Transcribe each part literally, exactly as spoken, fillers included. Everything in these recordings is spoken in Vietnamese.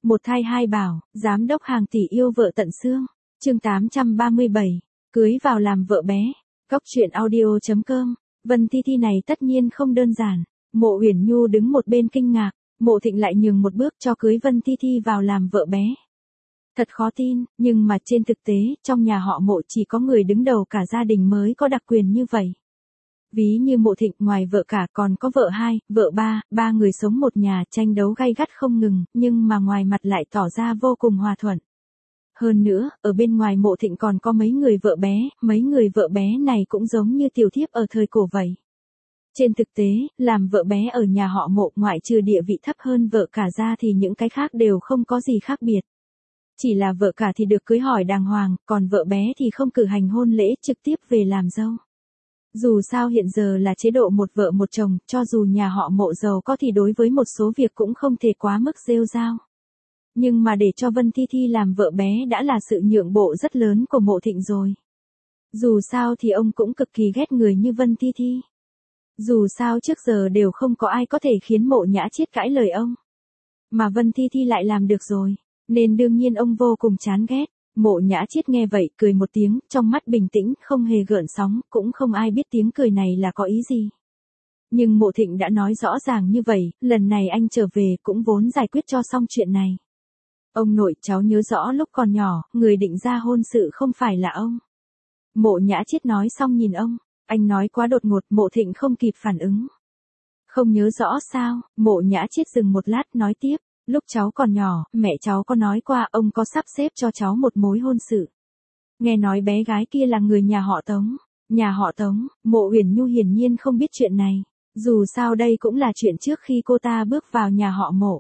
Một thai hai bảo, giám đốc hàng tỷ yêu vợ tận xương. Chương tám trăm ba mươi bảy, cưới vào làm vợ bé. Góc truyện audio chấm com. Vân Thi Thi này tất nhiên không đơn giản. Mộ Uyển Nhu đứng một bên kinh ngạc, Mộ Thịnh lại nhường một bước cho cưới Vân Thi Thi vào làm vợ bé. Thật khó tin, nhưng mà trên thực tế, trong nhà họ Mộ chỉ có người đứng đầu cả gia đình mới có đặc quyền như vậy. Ví như Mộ Thịnh ngoài vợ cả còn có vợ hai, vợ ba, ba người sống một nhà tranh đấu gay gắt không ngừng, nhưng mà ngoài mặt lại tỏ ra vô cùng hòa thuận. Hơn nữa, ở bên ngoài Mộ Thịnh còn có mấy người vợ bé, mấy người vợ bé này cũng giống như tiểu thiếp ở thời cổ vậy. Trên thực tế, làm vợ bé ở nhà họ Mộ ngoại trừ địa vị thấp hơn vợ cả ra thì những cái khác đều không có gì khác biệt. Chỉ là vợ cả thì được cưới hỏi đàng hoàng, còn vợ bé thì không cử hành hôn lễ trực tiếp về làm dâu. Dù sao hiện giờ là chế độ một vợ một chồng, cho dù nhà họ Mộ giàu có thì đối với một số việc cũng không thể quá mức rêu rao. Nhưng mà để cho Vân Thi Thi làm vợ bé đã là sự nhượng bộ rất lớn của Mộ Thịnh rồi. Dù sao thì ông cũng cực kỳ ghét người như Vân Thi Thi. Dù sao trước giờ đều không có ai có thể khiến Mộ Nhã Chiết cãi lời ông. Mà Vân Thi Thi lại làm được rồi, nên đương nhiên ông vô cùng chán ghét. Mộ Nhã Chiết nghe vậy cười một tiếng, trong mắt bình tĩnh, không hề gợn sóng, cũng không ai biết tiếng cười này là có ý gì. Nhưng Mộ Thịnh đã nói rõ ràng như vậy, lần này anh trở về cũng vốn giải quyết cho xong chuyện này. Ông nội, cháu nhớ rõ lúc còn nhỏ, người định ra hôn sự không phải là ông. Mộ Nhã Chiết nói xong nhìn ông, anh nói quá đột ngột, Mộ Thịnh không kịp phản ứng. Không nhớ rõ sao? Mộ Nhã Chiết dừng một lát nói tiếp. Lúc cháu còn nhỏ, mẹ cháu có nói qua ông có sắp xếp cho cháu một mối hôn sự. Nghe nói bé gái kia là người nhà họ Tống. Nhà họ Tống, Mộ Uyển Nhu hiển nhiên không biết chuyện này. Dù sao đây cũng là chuyện trước khi cô ta bước vào nhà họ Mộ.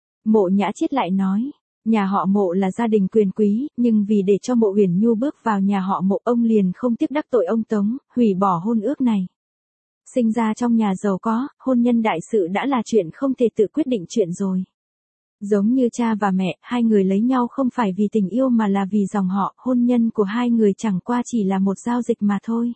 Mộ Nhã Chiết lại nói, nhà họ Mộ là gia đình quyền quý, nhưng vì để cho Mộ Uyển Nhu bước vào nhà họ Mộ ông liền không tiếc đắc tội ông Tống, hủy bỏ hôn ước này. Sinh ra trong nhà giàu có, hôn nhân đại sự đã là chuyện không thể tự quyết định chuyện rồi. Giống như cha và mẹ, hai người lấy nhau không phải vì tình yêu mà là vì dòng họ, hôn nhân của hai người chẳng qua chỉ là một giao dịch mà thôi.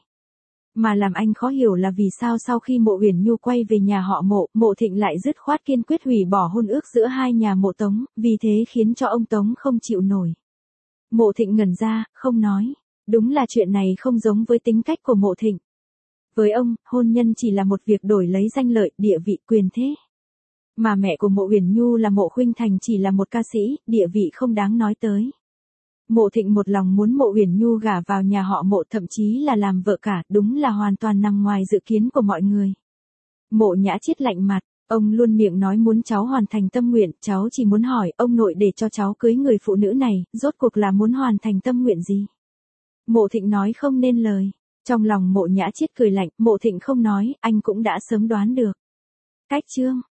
Mà làm anh khó hiểu là vì sao sau khi Mộ Uyển Nhu quay về nhà họ Mộ, Mộ Thịnh lại dứt khoát kiên quyết hủy bỏ hôn ước giữa hai nhà Mộ Tống, vì thế khiến cho ông Tống không chịu nổi. Mộ Thịnh ngẩn ra, không nói. Đúng là chuyện này không giống với tính cách của Mộ Thịnh. Với ông, hôn nhân chỉ là một việc đổi lấy danh lợi, địa vị, quyền thế. Mà mẹ của Mộ Uyển Nhu là Mộ Khuynh Thành chỉ là một ca sĩ, địa vị không đáng nói tới. Mộ Thịnh một lòng muốn Mộ Uyển Nhu gả vào nhà họ Mộ, thậm chí là làm vợ cả, đúng là hoàn toàn nằm ngoài dự kiến của mọi người. Mộ Nhã Chiết lạnh mặt, ông luôn miệng nói muốn cháu hoàn thành tâm nguyện, cháu chỉ muốn hỏi ông nội để cho cháu cưới người phụ nữ này, rốt cuộc là muốn hoàn thành tâm nguyện gì? Mộ Thịnh nói không nên lời. Trong lòng Mộ Nhã Chiết cười lạnh, Mộ Thịnh không nói, anh cũng đã sớm đoán được. Cách chương